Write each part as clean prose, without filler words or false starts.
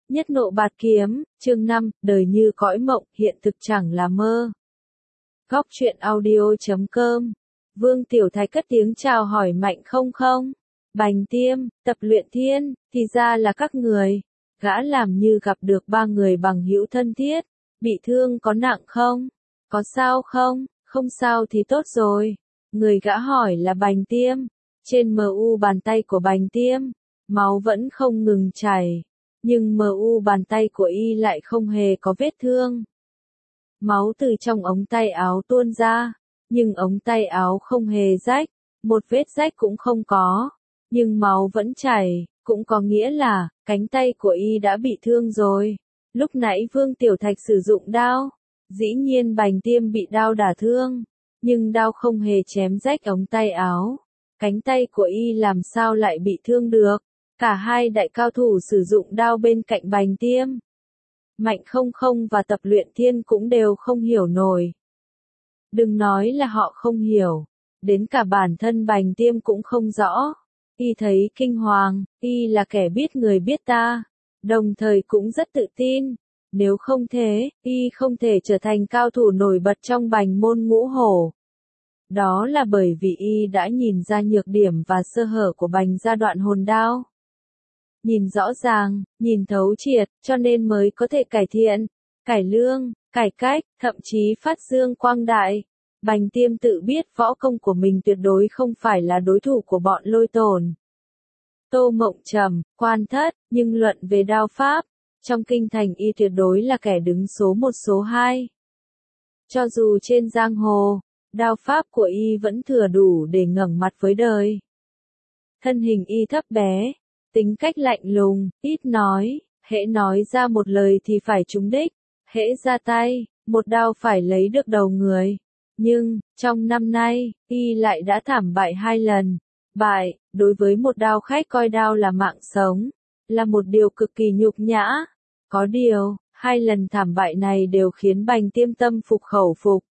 Nhất nộ bạt kiếm, chương 5, đời như cõi mộng, hiện thực chẳng là mơ. Góc truyện audio.com. Vương Tiểu Thạch cất tiếng chào hỏi Mạnh Không Không. Bành Tiêm, Tập Luyện Thiên, thì ra là các người. Gã làm như gặp được ba người bằng hữu thân thiết. Bị thương có nặng không? Có sao không? Không sao thì tốt rồi. Người gã hỏi là Bành Tiêm. Trên mu bàn tay của Bành Tiêm, máu vẫn không ngừng chảy. Nhưng mu bàn tay của y lại không hề có vết thương. Máu từ trong ống tay áo tuôn ra, nhưng ống tay áo không hề rách, một vết rách cũng không có. Nhưng máu vẫn chảy, cũng có nghĩa là, cánh tay của y đã bị thương rồi. Lúc nãy Vương Tiểu Thạch sử dụng đao, dĩ nhiên Bành Tiêm bị đao đả thương, nhưng đao không hề chém rách ống tay áo. Cánh tay của y làm sao lại bị thương được? Cả hai đại cao thủ sử dụng đao bên cạnh Bành Tiêm. Mạnh Không Không và Tập Luyện Thiên cũng đều không hiểu nổi. Đừng nói là họ không hiểu, đến cả bản thân Bành Tiêm cũng không rõ. Y thấy kinh hoàng, y là kẻ biết người biết ta, đồng thời cũng rất tự tin. Nếu không thế, y không thể trở thành cao thủ nổi bật trong Bành môn ngũ hổ. Đó là bởi vì y đã nhìn ra nhược điểm và sơ hở của Bành gia đoạn hồn đao. Nhìn rõ ràng, nhìn thấu triệt, cho nên mới có thể cải thiện, cải lương, cải cách, thậm chí phát dương quang đại. Bành Tiêm tự biết võ công của mình tuyệt đối không phải là đối thủ của bọn Lôi Tồn, Tô Mộng Trầm, Quan Thất, nhưng luận về đao pháp, trong kinh thành y tuyệt đối là kẻ đứng số 1 số 2. Cho dù trên giang hồ, đao pháp của y vẫn thừa đủ để ngẩng mặt với đời. Thân hình y thấp bé, tính cách lạnh lùng, ít nói, hễ nói ra một lời thì phải trúng đích, hễ ra tay, một đao phải lấy được đầu người. Nhưng, trong năm nay, y lại đã thảm bại 2 lần. Bại, đối với một đao khách coi đao là mạng sống, là một điều cực kỳ nhục nhã. Có điều, 2 lần thảm bại này đều khiến Bành Tiêm tâm phục khẩu phục.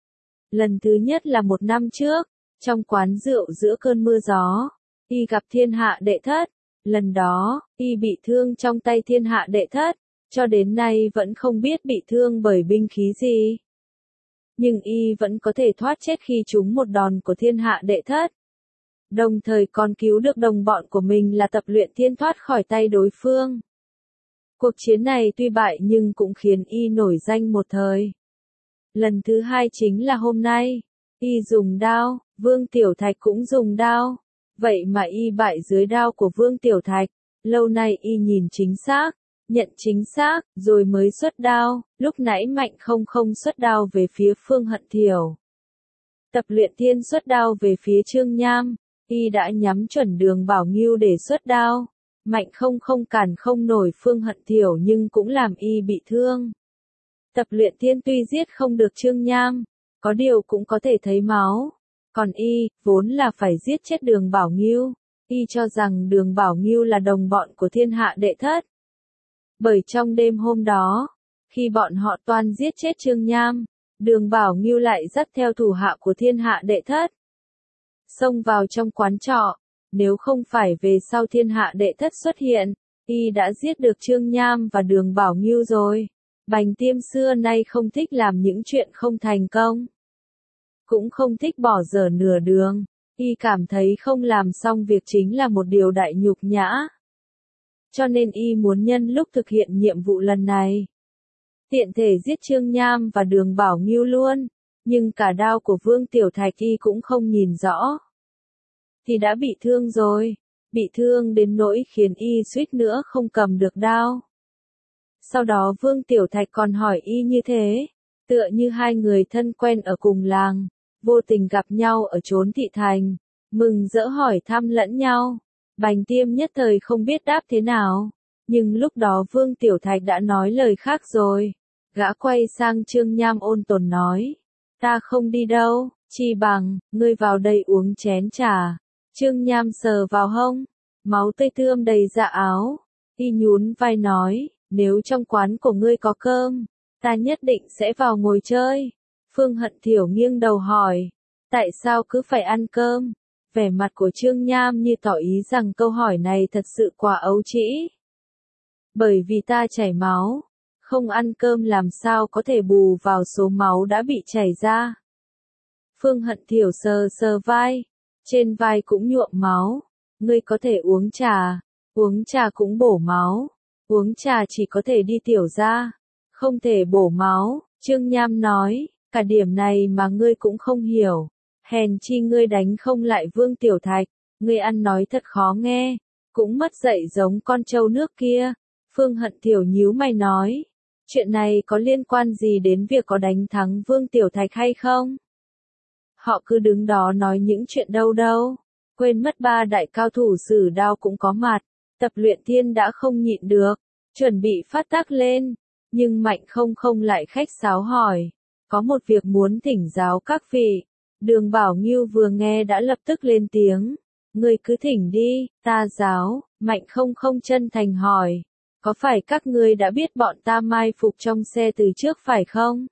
Lần thứ nhất là 1 năm trước, trong quán rượu giữa cơn mưa gió, y gặp Thiên Hạ Đệ Thất. Lần đó, y bị thương trong tay Thiên Hạ Đệ Thất, cho đến nay vẫn không biết bị thương bởi binh khí gì. Nhưng y vẫn có thể thoát chết khi trúng một đòn của Thiên Hạ Đệ Thất. Đồng thời còn cứu được đồng bọn của mình là Tập Luyện Thiên thoát khỏi tay đối phương. Cuộc chiến này tuy bại nhưng cũng khiến y nổi danh một thời. Lần thứ 2 chính là hôm nay. Y dùng đao, Vương Tiểu Thạch cũng dùng đao. Vậy mà y bại dưới đao của Vương Tiểu Thạch. Lâu nay y nhìn chính xác, nhận chính xác, rồi mới xuất đao. Lúc nãy Mạnh Không Không xuất đao về phía Phương Hận Thiểu. Tập Luyện Thiên xuất đao về phía Trương Nham. Y đã nhắm chuẩn Đường Bảo Ngưu để xuất đao. Mạnh Không Không cản không nổi Phương Hận Thiểu nhưng cũng làm y bị thương. Tập Luyện Thiên tuy giết không được Trương Nham, có điều cũng có thể thấy máu. Còn y, vốn là phải giết chết Đường Bảo Ngưu. Y cho rằng Đường Bảo Ngưu là đồng bọn của Thiên Hạ Đệ Thất. Bởi trong đêm hôm đó, khi bọn họ toan giết chết Trương Nham, Đường Bảo Ngưu lại dắt theo thủ hạ của Thiên Hạ Đệ Thất xông vào trong quán trọ. Nếu không phải về sau Thiên Hạ Đệ Thất xuất hiện, y đã giết được Trương Nham và Đường Bảo Ngưu rồi. Bành Tiêm xưa nay không thích làm những chuyện không thành công, cũng không thích bỏ dở nửa đường. Y cảm thấy không làm xong việc chính là một điều đại nhục nhã. Cho nên y muốn nhân lúc thực hiện nhiệm vụ lần này, tiện thể giết Trương Nham và Đường Bảo Ngưu luôn. Nhưng cả đao của Vương Tiểu Thạch y cũng không nhìn rõ, thì đã bị thương rồi. Bị thương đến nỗi khiến y suýt nữa không cầm được đao. Sau đó Vương Tiểu Thạch còn hỏi y như thế, tựa như hai người thân quen ở cùng làng, vô tình gặp nhau ở chốn thị thành, mừng rỡ hỏi thăm lẫn nhau. Bành Tiêm nhất thời không biết đáp thế nào, nhưng lúc đó Vương Tiểu Thạch đã nói lời khác rồi. Gã quay sang Trương Nham ôn tồn nói, ta không đi đâu, chi bằng, ngươi vào đây uống chén trà. Trương Nham sờ vào hông, máu tươi tươm đầy dạ áo. Y nhún vai nói, nếu trong quán của ngươi có cơm, ta nhất định sẽ vào ngồi chơi. Phương Hận Thiểu nghiêng đầu hỏi, tại sao cứ phải ăn cơm? Vẻ mặt của Trương Nham như tỏ ý rằng câu hỏi này thật sự quá ấu trĩ. Bởi vì ta chảy máu, không ăn cơm làm sao có thể bù vào số máu đã bị chảy ra. Phương Hận Thiểu sờ sờ vai, trên vai cũng nhuộm máu. Ngươi có thể uống trà cũng bổ máu. Uống trà chỉ có thể đi tiểu ra, không thể bổ máu. Trương Nham nói, cả điểm này mà ngươi cũng không hiểu. Hèn chi ngươi đánh không lại Vương Tiểu Thạch, ngươi ăn nói thật khó nghe, cũng mất dạy giống con trâu nước kia. Phương Hận Thiểu nhíu mày nói, chuyện này có liên quan gì đến việc có đánh thắng Vương Tiểu Thạch hay không? Họ cứ đứng đó nói những chuyện đâu, quên mất ba đại cao thủ sử đao cũng có mặt. Tập Luyện Thiên đã không nhịn được, chuẩn bị phát tác lên, nhưng Mạnh Không Không lại khách sáo hỏi, có một việc muốn thỉnh giáo các vị. Đường Bảo Ngưu vừa nghe đã lập tức lên tiếng, ngươi cứ thỉnh đi, ta giáo. Mạnh Không Không chân thành hỏi, có phải các ngươi đã biết bọn ta mai phục trong xe từ trước phải không?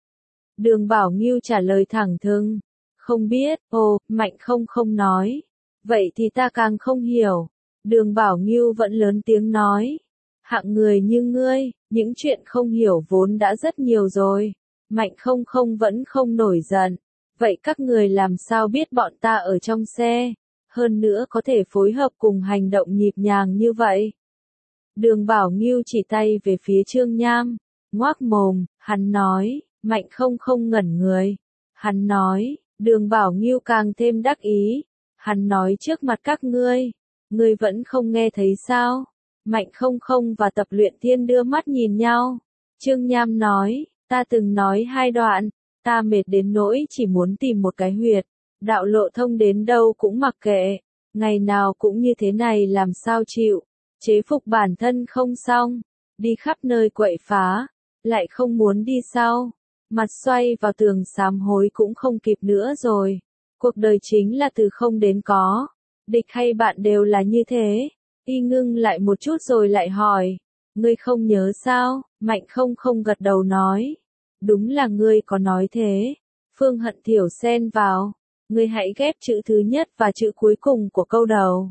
Đường Bảo Ngưu trả lời thẳng thừng, không biết. Ồ, Mạnh Không Không nói, vậy thì ta càng không hiểu. Đường Bảo Ngưu vẫn lớn tiếng nói, hạng người như ngươi, những chuyện không hiểu vốn đã rất nhiều rồi. Mạnh Không Không vẫn không nổi giận, vậy các người làm sao biết bọn ta ở trong xe, hơn nữa có thể phối hợp cùng hành động nhịp nhàng như vậy? Đường Bảo Ngưu chỉ tay về phía Trương Nham, ngoác mồm, hắn nói. Mạnh Không Không ngẩn người, hắn nói. Đường Bảo Ngưu càng thêm đắc ý, hắn nói trước mặt các ngươi vẫn không nghe thấy sao? Mạnh Không Không và Tập Luyện Thiên đưa mắt nhìn nhau. Trương Nham nói, ta từng nói 2 đoạn, ta mệt đến nỗi chỉ muốn tìm một cái huyệt, đạo lộ thông đến đâu cũng mặc kệ, ngày nào cũng như thế này làm sao chịu, chế phục bản thân không xong, đi khắp nơi quậy phá, lại không muốn đi sau, mặt xoay vào tường sám hối cũng không kịp nữa rồi. Cuộc đời chính là từ không đến có, địch hay bạn đều là như thế. Y ngưng lại một chút rồi lại hỏi, ngươi không nhớ sao? Mạnh Không Không gật đầu nói, đúng là ngươi có nói thế. Phương Hận Thiểu xen vào, ngươi hãy ghép chữ thứ nhất và chữ cuối cùng của câu đầu.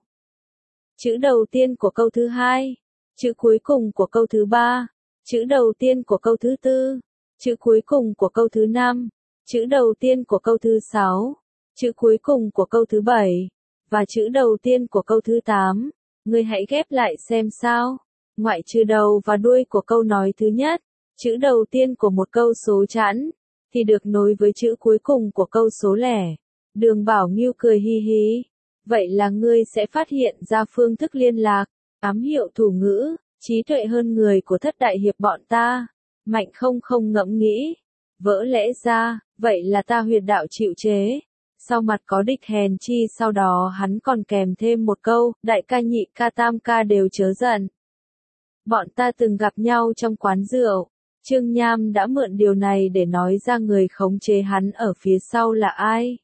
Chữ đầu tiên của câu thứ hai, chữ cuối cùng của câu thứ ba, chữ đầu tiên của câu thứ tư, chữ cuối cùng của câu thứ năm, chữ đầu tiên của câu thứ sáu, chữ cuối cùng của câu thứ bảy, và chữ đầu tiên của câu thứ 8. Ngươi hãy ghép lại xem sao. Ngoại trừ đầu và đuôi của câu nói thứ nhất, chữ đầu tiên của một câu số chẵn, thì được nối với chữ cuối cùng của câu số lẻ. Đường Bảo Ngưu cười hi hi. Vậy là ngươi sẽ phát hiện ra phương thức liên lạc, ám hiệu thủ ngữ, trí tuệ hơn người của Thất Đại Hiệp bọn ta. Mạnh Không Không ngẫm nghĩ. Vỡ lẽ ra, vậy là ta huyệt đạo chịu chế. Sau mặt có địch hèn chi sau đó hắn còn kèm thêm một câu, đại ca nhị ca tam ca đều chớ giận. Bọn ta từng gặp nhau trong quán rượu, Trương Nham đã mượn điều này để nói ra người khống chế hắn ở phía sau là ai.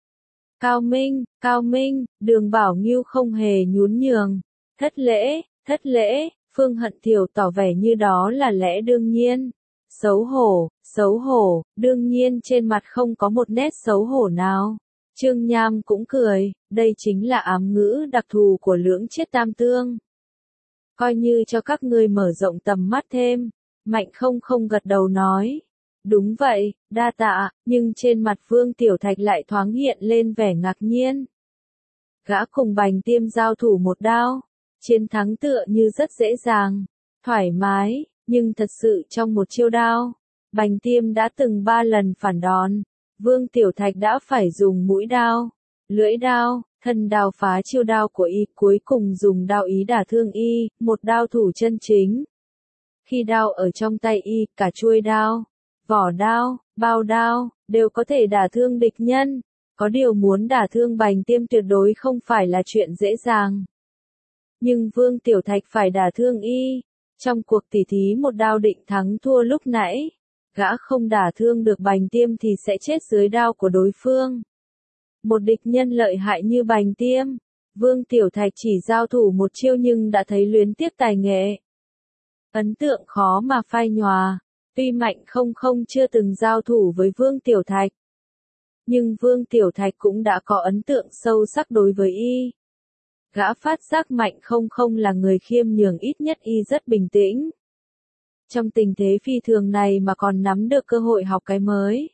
Cao Minh, Đường Bảo Ngưu không hề nhún nhường. Thất lễ, Phương Hận Thiểu tỏ vẻ như đó là lẽ đương nhiên. Xấu hổ, đương nhiên trên mặt không có một nét xấu hổ nào. Trương Nham cũng cười, đây chính là ám ngữ đặc thù của lưỡng chiết tam tương. Coi như cho các ngươi mở rộng tầm mắt thêm. Mạnh Không Không gật đầu nói. Đúng vậy, đa tạ, nhưng trên mặt Vương Tiểu Thạch lại thoáng hiện lên vẻ ngạc nhiên. Gã cùng Bành Tiêm giao thủ một đao, chiến thắng tựa như rất dễ dàng, thoải mái, nhưng thật sự trong một chiêu đao, Bành Tiêm đã từng 3 lần phản đòn. Vương Tiểu Thạch đã phải dùng mũi đao, lưỡi đao, thân đao phá chiêu đao của y, cuối cùng dùng đao ý đả thương y, một đao thủ chân chính. Khi đao ở trong tay y, cả chuôi đao, vỏ đao, bao đao, đều có thể đả thương địch nhân. Có điều muốn đả thương Bành Tiêm tuyệt đối không phải là chuyện dễ dàng. Nhưng Vương Tiểu Thạch phải đả thương y. Trong cuộc tỉ thí một đao định thắng thua lúc nãy, gã không đả thương được Bành Tiêm thì sẽ chết dưới đao của đối phương. Một địch nhân lợi hại như Bành Tiêm, Vương Tiểu Thạch chỉ giao thủ một chiêu nhưng đã thấy luyến tiếc tài nghệ. Ấn tượng khó mà phai nhòa. Tuy Mạnh Không Không chưa từng giao thủ với Vương Tiểu Thạch, nhưng Vương Tiểu Thạch cũng đã có ấn tượng sâu sắc đối với y. Gã phát giác Mạnh không không là người khiêm nhường, ít nhất y rất bình tĩnh. Trong tình thế phi thường này mà còn nắm được cơ hội học cái mới.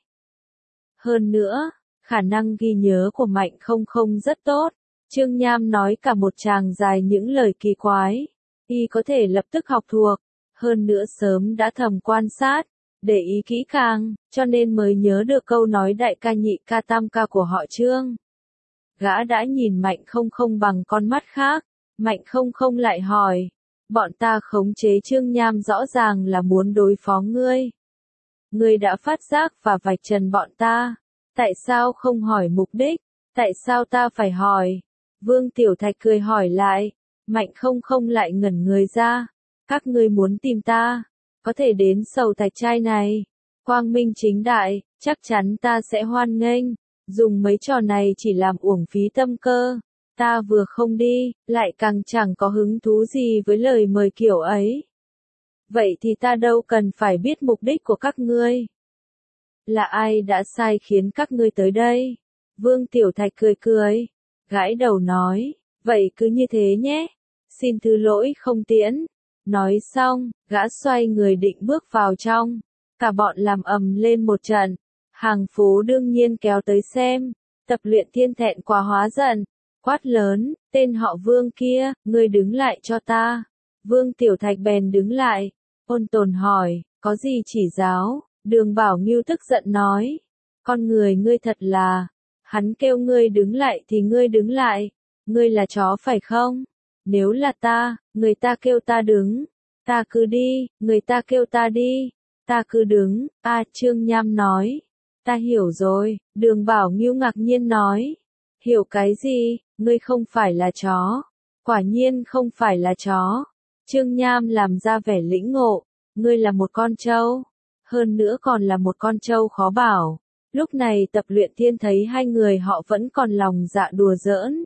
Hơn nữa, khả năng ghi nhớ của Mạnh không không rất tốt. Trương Nham nói cả một tràng dài những lời kỳ quái. Y có thể lập tức học thuộc. Hơn nữa sớm đã thầm quan sát, để ý kỹ càng, cho nên mới nhớ được câu nói đại ca nhị ca tam ca của họ Trương. Gã đã nhìn Mạnh không không bằng con mắt khác. Mạnh không không lại hỏi. Bọn ta khống chế Trương Nham rõ ràng là muốn đối phó ngươi. Ngươi đã phát giác và vạch trần bọn ta. Tại sao không hỏi mục đích? Tại sao ta phải hỏi? Vương Tiểu Thạch cười hỏi lại. Mạnh không không lại ngẩn người ra. Các ngươi muốn tìm ta, có thể đến Sầu Thạch Trai này. Quang minh chính đại, chắc chắn ta sẽ hoan nghênh. Dùng mấy trò này chỉ làm uổng phí tâm cơ. Ta vừa không đi, lại càng chẳng có hứng thú gì với lời mời kiểu ấy. Vậy thì ta đâu cần phải biết mục đích của các ngươi. Là ai đã sai khiến các ngươi tới đây? Vương Tiểu Thạch cười cười, gãi đầu nói, vậy cứ như thế nhé. Xin thứ lỗi không tiễn. Nói xong, gã xoay người định bước vào trong. Cả bọn làm ầm lên một trận. Hàng phố đương nhiên kéo tới xem. Tập luyện thiên thẹn quá hóa giận. Quát lớn, tên họ Vương kia, ngươi đứng lại cho ta. Vương Tiểu Thạch bèn đứng lại. Ôn Tồn hỏi, có gì chỉ giáo? Đường Bảo Ngưu tức giận nói. Con người ngươi thật là. Hắn kêu ngươi đứng lại thì ngươi đứng lại. Ngươi là chó phải không? Nếu là ta, người ta kêu ta đứng. Ta cứ đi, người ta kêu ta đi. Ta cứ đứng, Trương Nham nói. Ta hiểu rồi, Đường Bảo Ngưu ngạc nhiên nói. Hiểu cái gì, ngươi không phải là chó. Quả nhiên không phải là chó. Trương Nham làm ra vẻ lĩnh ngộ. Ngươi là một con trâu. Hơn nữa còn là một con trâu khó bảo. Lúc này Tập Luyện Thiên thấy hai người họ vẫn còn lòng dạ đùa giỡn.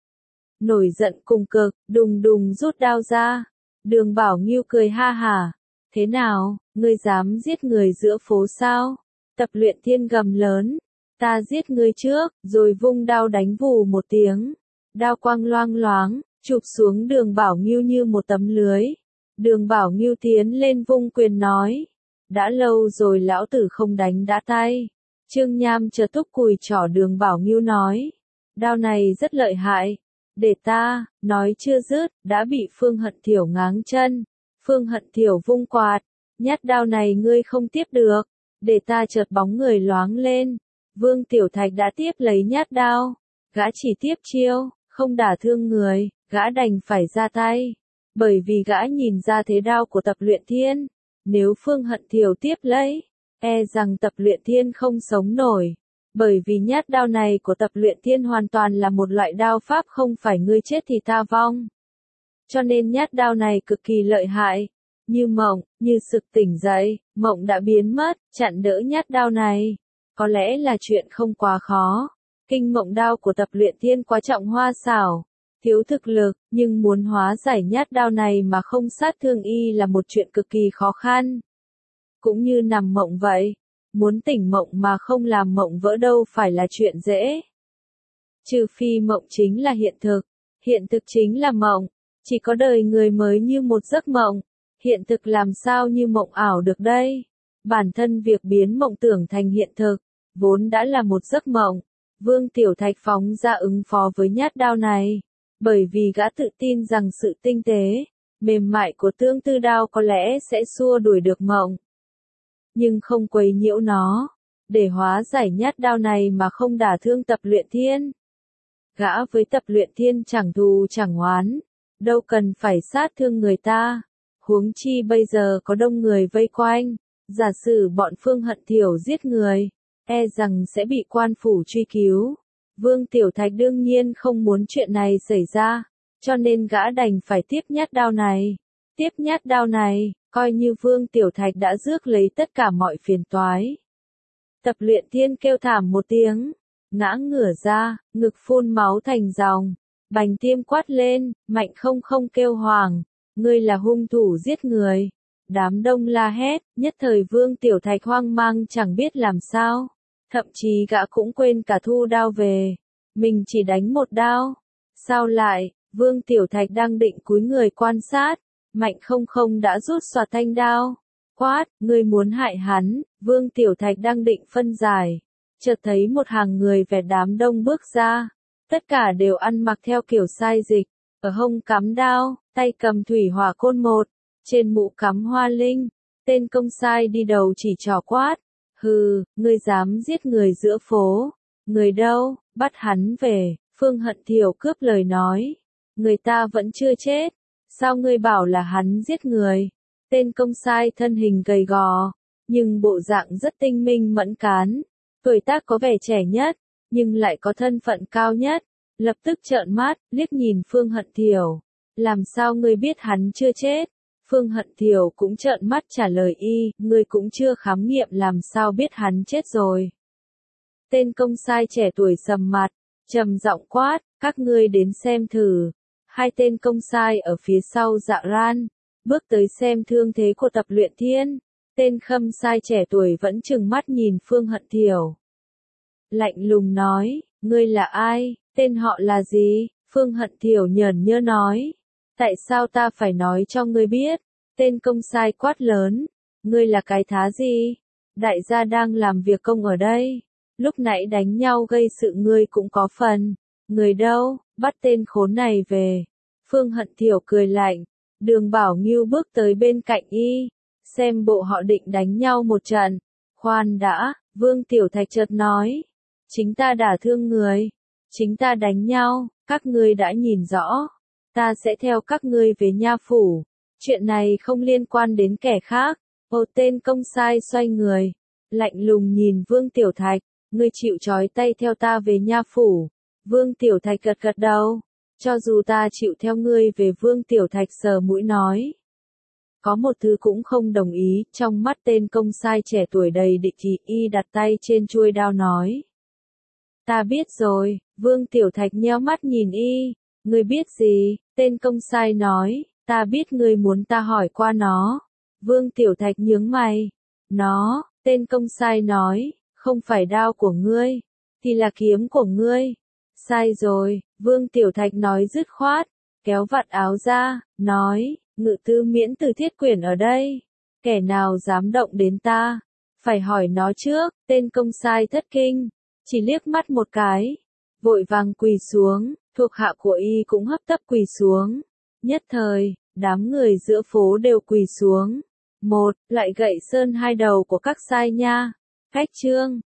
Nổi giận cùng cực, đùng đùng rút đao ra. Đường Bảo Ngưu cười ha hả. Thế nào, ngươi dám giết người giữa phố sao? Tập Luyện Thiên gầm lớn. Ta giết ngươi trước, rồi vung đao đánh vù một tiếng. Đao quang loang loáng, chụp xuống Đường Bảo Ngưu như một tấm lưới. Đường Bảo Ngưu tiến lên vung quyền nói. Đã lâu rồi lão tử không đánh đã tay. Trương Nham chợt thúc cùi trỏ Đường Bảo Ngưu nói. Đao này rất lợi hại. Để ta, nói chưa dứt, đã bị Phương Hận Thiểu ngáng chân. Phương Hận Thiểu vung quạt. Nhát đao này ngươi không tiếp được. Để ta chợt bóng người loáng lên. Vương Tiểu Thạch đã tiếp lấy nhát đao. Gã chỉ tiếp chiêu, không đả thương người, gã đành phải ra tay. Bởi vì gã nhìn ra thế đao của Tập Luyện Thiên. Nếu Phương Hận Thiểu tiếp lấy, rằng Tập Luyện Thiên không sống nổi. Bởi vì nhát đao này của Tập Luyện Thiên hoàn toàn là một loại đao pháp, không phải ngươi chết thì ta vong. Cho nên nhát đao này cực kỳ lợi hại. Như mộng, như sực tỉnh dậy, mộng đã biến mất, chặn đỡ nhát đao này. Có lẽ là chuyện không quá khó. Kinh mộng đao của Tập Luyện Thiên quá trọng hoa xảo, thiếu thực lực, nhưng muốn hóa giải nhát đao này mà không sát thương y là một chuyện cực kỳ khó khăn. Cũng như nằm mộng vậy, muốn tỉnh mộng mà không làm mộng vỡ đâu phải là chuyện dễ. Trừ phi mộng chính là hiện thực chính là mộng, chỉ có đời người mới như một giấc mộng, hiện thực làm sao như mộng ảo được đây? Bản thân việc biến mộng tưởng thành hiện thực, vốn đã là một giấc mộng. Vương Tiểu Thạch phóng ra ứng phó với nhát đao này, bởi vì gã tự tin rằng sự tinh tế, mềm mại của tương tư đao có lẽ sẽ xua đuổi được mộng. Nhưng không quấy nhiễu nó, để hóa giải nhát đao này mà không đả thương Tập Luyện Thiên. Gã với Tập Luyện Thiên chẳng thù chẳng oán, đâu cần phải sát thương người ta. Huống chi bây giờ có đông người vây quanh, giả sử bọn Phương Hận Thiểu giết người, rằng sẽ bị quan phủ truy cứu. Vương Tiểu Thạch đương nhiên không muốn chuyện này xảy ra, cho nên gã đành phải tiếp nhát đao này. Tiếp nhát đao này, coi như Vương Tiểu Thạch đã rước lấy tất cả mọi phiền toái. Tập Luyện Thiên kêu thảm một tiếng, ngã ngửa ra, ngực phun máu thành dòng. Bành Tiêm quát lên, Mạnh không không kêu hoàng, ngươi là hung thủ giết người. Đám đông la hét, nhất thời Vương Tiểu Thạch hoang mang chẳng biết làm sao. Thậm chí gã cũng quên cả thu đao về. Mình chỉ đánh một đao. Sao lại, Vương Tiểu Thạch đang định cúi người quan sát, Mạnh Không Không đã rút xoạt thanh đao. Quát, ngươi muốn hại hắn, Vương Tiểu Thạch đang định phân giải. Chợt thấy một hàng người vẹt đám đông bước ra. Tất cả đều ăn mặc theo kiểu sai dịch, ở hông cắm đao, tay cầm thủy hỏa côn một, trên mũ cắm hoa linh. Tên công sai đi đầu chỉ trỏ quát, hừ, ngươi dám giết người giữa phố, người đâu, bắt hắn về. Phương Hận Thiểu cướp lời nói, người ta vẫn chưa chết, sao ngươi bảo là hắn giết người? Tên công sai thân hình gầy gò, nhưng bộ dạng rất tinh minh mẫn cán, tuổi tác có vẻ trẻ nhất, nhưng lại có thân phận cao nhất, lập tức trợn mắt, liếc nhìn Phương Hận Thiểu, làm sao ngươi biết hắn chưa chết? Phương Hận Thiểu cũng trợn mắt trả lời y, ngươi cũng chưa khám nghiệm làm sao biết hắn chết rồi. Tên công sai trẻ tuổi sầm mặt, trầm giọng quát, các ngươi đến xem thử. Hai tên công sai ở phía sau Dạ Ran, bước tới xem thương thế của Tập Luyện Thiên. Tên khâm sai trẻ tuổi vẫn trừng mắt nhìn Phương Hận Thiểu. Lạnh lùng nói, ngươi là ai, tên họ là gì? Phương Hận Thiểu nhởn nhơ nói, tại sao ta phải nói cho ngươi biết? Tên công sai quát lớn, ngươi là cái thá gì? Đại gia đang làm việc công ở đây. Lúc nãy đánh nhau gây sự ngươi cũng có phần. Người đâu, bắt tên khốn này về. Phương Hận Thiểu cười lạnh. Đường Bảo Ngưu bước tới bên cạnh y. Xem bộ họ định đánh nhau một trận. Khoan đã, Vương Tiểu Thạch chợt nói. Chính ta đả thương người. Chính ta đánh nhau, các ngươi đã nhìn rõ. Ta sẽ theo các ngươi về nha phủ. Chuyện này không liên quan đến kẻ khác. Một tên công sai xoay người. Lạnh lùng nhìn Vương Tiểu Thạch. Ngươi chịu trói tay theo ta về nha phủ. Vương Tiểu Thạch gật gật đầu. Cho dù ta chịu theo ngươi về, Vương Tiểu Thạch sờ mũi nói. Có một thứ cũng không đồng ý, trong mắt tên công sai trẻ tuổi đầy địch ý, y đặt tay trên chuôi đao nói. Ta biết rồi, Vương Tiểu Thạch nheo mắt nhìn y. Ngươi biết gì? Tên công sai nói, ta biết ngươi muốn ta hỏi qua nó. Vương Tiểu Thạch nhướng mày. Nó, tên công sai nói, không phải đao của ngươi, thì là kiếm của ngươi. Sai rồi, Vương Tiểu Thạch nói dứt khoát, kéo vạt áo ra, nói, Ngự Tư Miễn Từ Thiết Quyển ở đây. Kẻ nào dám động đến ta? Phải hỏi nó trước. Tên công sai thất kinh, chỉ liếc mắt một cái, vội vàng quỳ xuống, thuộc hạ của y cũng hấp tấp quỳ xuống. Nhất thời, đám người giữa phố đều quỳ xuống. Một, lại gậy sơn hai đầu của các sai nha. Cách chương